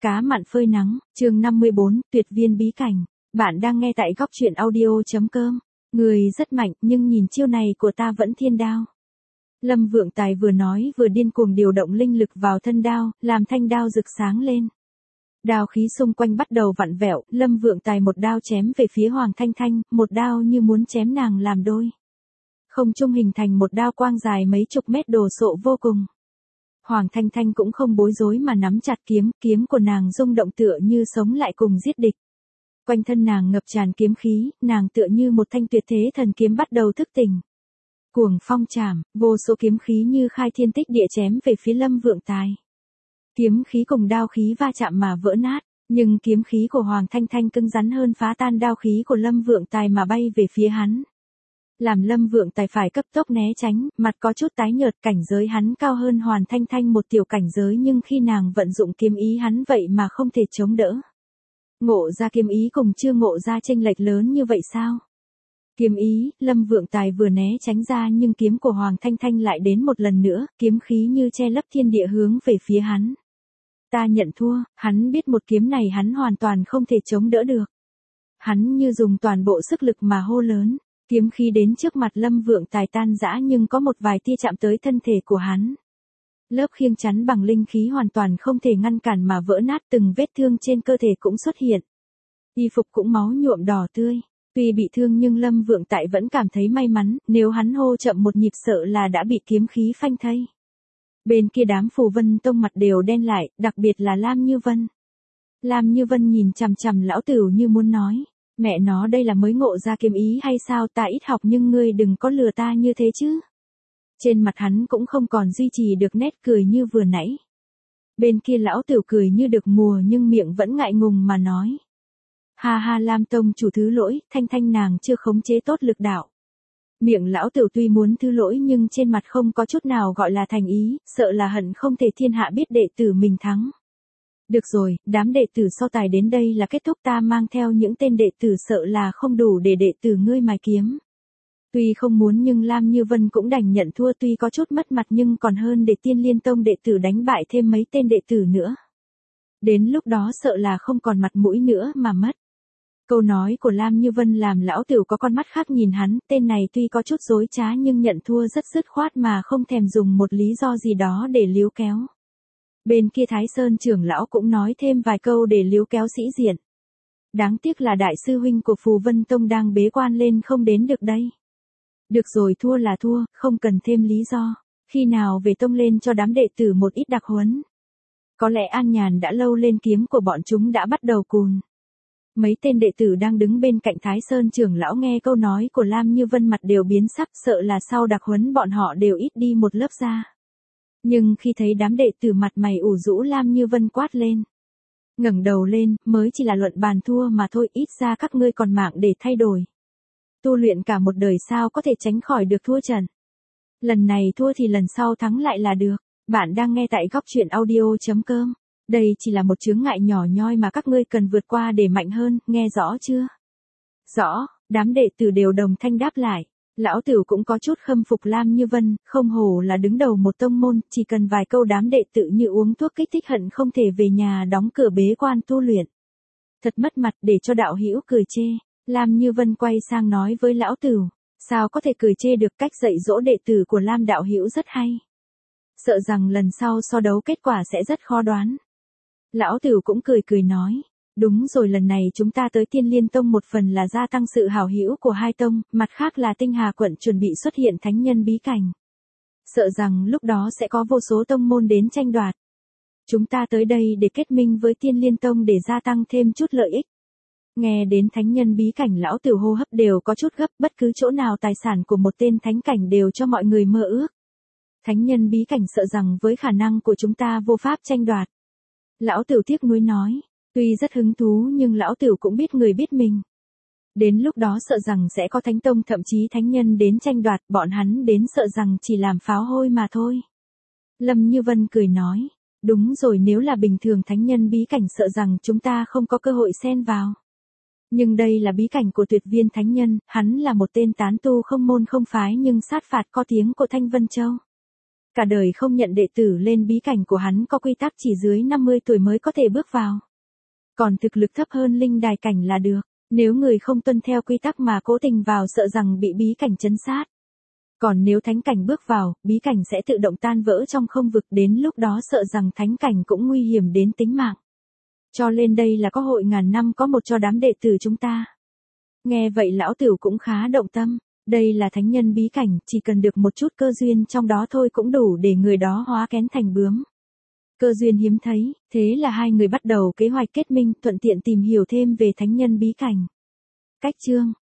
Cá mặn phơi nắng, chương 54, tuyệt viên bí cảnh. Bạn đang nghe tại góc truyện audio.com. Người rất mạnh nhưng nhìn chiêu này của ta vẫn thiên đao. Lâm Vượng Tài vừa nói vừa điên cuồng điều động linh lực vào thân đao, làm thanh đao rực sáng lên. Đao khí xung quanh bắt đầu vặn vẹo, Lâm Vượng Tài một đao chém về phía Hoàng Thanh Thanh, một đao như muốn chém nàng làm đôi. Không trung hình thành một đao quang dài mấy chục mét đồ sộ vô cùng. Hoàng Thanh Thanh cũng không bối rối mà nắm chặt kiếm của nàng rung động tựa như sống lại cùng giết địch. Quanh thân nàng ngập tràn kiếm khí, nàng tựa như một thanh tuyệt thế thần kiếm bắt đầu thức tỉnh. Cuồng phong chạm, vô số kiếm khí như khai thiên tích địa chém về phía Lâm Vượng Tài. Kiếm khí cùng đao khí va chạm mà vỡ nát, nhưng kiếm khí của Hoàng Thanh Thanh cứng rắn hơn phá tan đao khí của Lâm Vượng Tài mà bay về phía hắn. Làm Lâm Vượng Tài phải cấp tốc né tránh, mặt có chút tái nhợt, cảnh giới hắn cao hơn Hoàng Thanh Thanh một tiểu cảnh giới nhưng khi nàng vận dụng kiếm ý hắn vậy mà không thể chống đỡ. Ngộ ra kiếm ý cùng chưa ngộ ra chênh lệch lớn như vậy sao? Kiếm ý, Lâm Vượng Tài vừa né tránh ra nhưng kiếm của Hoàng Thanh Thanh lại đến một lần nữa, kiếm khí như che lấp thiên địa hướng về phía hắn. Ta nhận thua, hắn biết một kiếm này hắn hoàn toàn không thể chống đỡ được. Hắn như dùng toàn bộ sức lực mà hô lớn. Kiếm khí đến trước mặt Lâm Vượng Tài tan rã nhưng có một vài tia chạm tới thân thể của hắn. Lớp khiêng chắn bằng linh khí hoàn toàn không thể ngăn cản mà vỡ nát, từng vết thương trên cơ thể cũng xuất hiện. Y phục cũng máu nhuộm đỏ tươi. Tuy bị thương nhưng Lâm Vượng Tài vẫn cảm thấy may mắn, nếu hắn hô chậm một nhịp sợ là đã bị kiếm khí phanh thây. Bên kia đám Phù Vân Tông mặt đều đen lại, đặc biệt là Lam Như Vân. Lam Như Vân nhìn chằm chằm lão Tửu như muốn nói. Mẹ nó đây là mới ngộ ra kiếm ý hay sao, ta ít học nhưng ngươi đừng có lừa ta như thế chứ. Trên mặt hắn cũng không còn duy trì được nét cười như vừa nãy. Bên kia lão Tửu cười như được mùa nhưng miệng vẫn ngại ngùng mà nói. Ha ha, Lam Tông chủ thứ lỗi, Thanh Thanh nàng chưa khống chế tốt lực đạo. Miệng lão Tửu tuy muốn thứ lỗi nhưng trên mặt không có chút nào gọi là thành ý, sợ là hận không thể thiên hạ biết đệ tử mình thắng. Được rồi, đám đệ tử so tài đến đây là kết thúc, ta mang theo những tên đệ tử sợ là không đủ để đệ tử ngươi mài kiếm. Tuy không muốn nhưng Lam Như Vân cũng đành nhận thua, tuy có chút mất mặt nhưng còn hơn để Tiên Liên Tông đệ tử đánh bại thêm mấy tên đệ tử nữa. Đến lúc đó sợ là không còn mặt mũi nữa mà mất. Câu nói của Lam Như Vân làm lão Tửu có con mắt khác nhìn hắn, tên này tuy có chút dối trá nhưng nhận thua rất dứt khoát mà không thèm dùng một lý do gì đó để líu kéo. Bên kia Thái Sơn trưởng lão cũng nói thêm vài câu để líu kéo sĩ diện. Đáng tiếc là đại sư huynh của Phù Vân Tông đang bế quan lên không đến được đây. Được rồi, thua là thua, không cần thêm lý do. Khi nào về tông lên cho đám đệ tử một ít đặc huấn. Có lẽ an nhàn đã lâu lên kiếm của bọn chúng đã bắt đầu cùn. Mấy tên đệ tử đang đứng bên cạnh Thái Sơn trưởng lão nghe câu nói của Lam Như Vân mặt đều biến sắc, sợ là sau đặc huấn bọn họ đều ít đi một lớp ra. Nhưng khi thấy đám đệ tử mặt mày ủ rũ, Lam Như Vân quát lên. Ngẩng đầu lên, mới chỉ là luận bàn thua mà thôi, ít ra các ngươi còn mạng để thay đổi. Tu luyện cả một đời sao có thể tránh khỏi được thua trận. Lần này thua thì lần sau thắng lại là được. Bạn đang nghe tại góc truyện audio.com. Đây chỉ là một chướng ngại nhỏ nhoi mà các ngươi cần vượt qua để mạnh hơn, nghe rõ chưa? Rõ, đám đệ tử đều đồng thanh đáp lại. Lão Tửu cũng có chút khâm phục Lam Như Vân, không hổ là đứng đầu một tông môn, chỉ cần vài câu đám đệ tử như uống thuốc kích thích hận không thể về nhà đóng cửa bế quan tu luyện. Thật mất mặt, để cho đạo hữu cười chê. Lam Như Vân quay sang nói với lão Tửu, sao có thể cười chê được, cách dạy dỗ đệ tử của Lam đạo hữu rất hay. Sợ rằng lần sau so đấu kết quả sẽ rất khó đoán. Lão Tửu cũng cười nói. Đúng rồi, lần này chúng ta tới Tiên Liên Tông một phần là gia tăng sự hảo hữu của hai tông, mặt khác là Tinh Hà quận chuẩn bị xuất hiện thánh nhân bí cảnh. Sợ rằng lúc đó sẽ có vô số tông môn đến tranh đoạt. Chúng ta tới đây để kết minh với Tiên Liên Tông để gia tăng thêm chút lợi ích. Nghe đến thánh nhân bí cảnh lão Tửu hô hấp đều có chút gấp, bất cứ chỗ nào tài sản của một tên thánh cảnh đều cho mọi người mơ ước. Thánh nhân bí cảnh sợ rằng với khả năng của chúng ta vô pháp tranh đoạt. Lão Tửu tiếc nuối nói. Tuy rất hứng thú nhưng lão Tửu cũng biết người biết mình. Đến lúc đó sợ rằng sẽ có thánh tông thậm chí thánh nhân đến tranh đoạt, bọn hắn đến sợ rằng chỉ làm pháo hôi mà thôi. Lâm Như Vân cười nói. Đúng rồi, nếu là bình thường thánh nhân bí cảnh sợ rằng chúng ta không có cơ hội xen vào. Nhưng đây là bí cảnh của tuyệt viên thánh nhân, hắn là một tên tán tu không môn không phái nhưng sát phạt có tiếng của Thanh Vân Châu. Cả đời không nhận đệ tử lên bí cảnh của hắn có quy tắc chỉ dưới 50 tuổi mới có thể bước vào. Còn thực lực thấp hơn linh đài cảnh là được. Nếu người không tuân theo quy tắc mà cố tình vào sợ rằng bị bí cảnh trấn sát. Còn nếu thánh cảnh bước vào, bí cảnh sẽ tự động tan vỡ trong không vực, đến lúc đó sợ rằng thánh cảnh cũng nguy hiểm đến tính mạng. Cho nên đây là cơ hội ngàn năm có một cho đám đệ tử chúng ta. Nghe vậy lão Tửu cũng khá động tâm. Đây là thánh nhân bí cảnh, chỉ cần được một chút cơ duyên trong đó thôi cũng đủ để người đó hóa kén thành bướm. Cơ duyên hiếm thấy, thế là hai người bắt đầu kế hoạch kết minh, thuận tiện tìm hiểu thêm về thánh nhân bí cảnh. Cách chương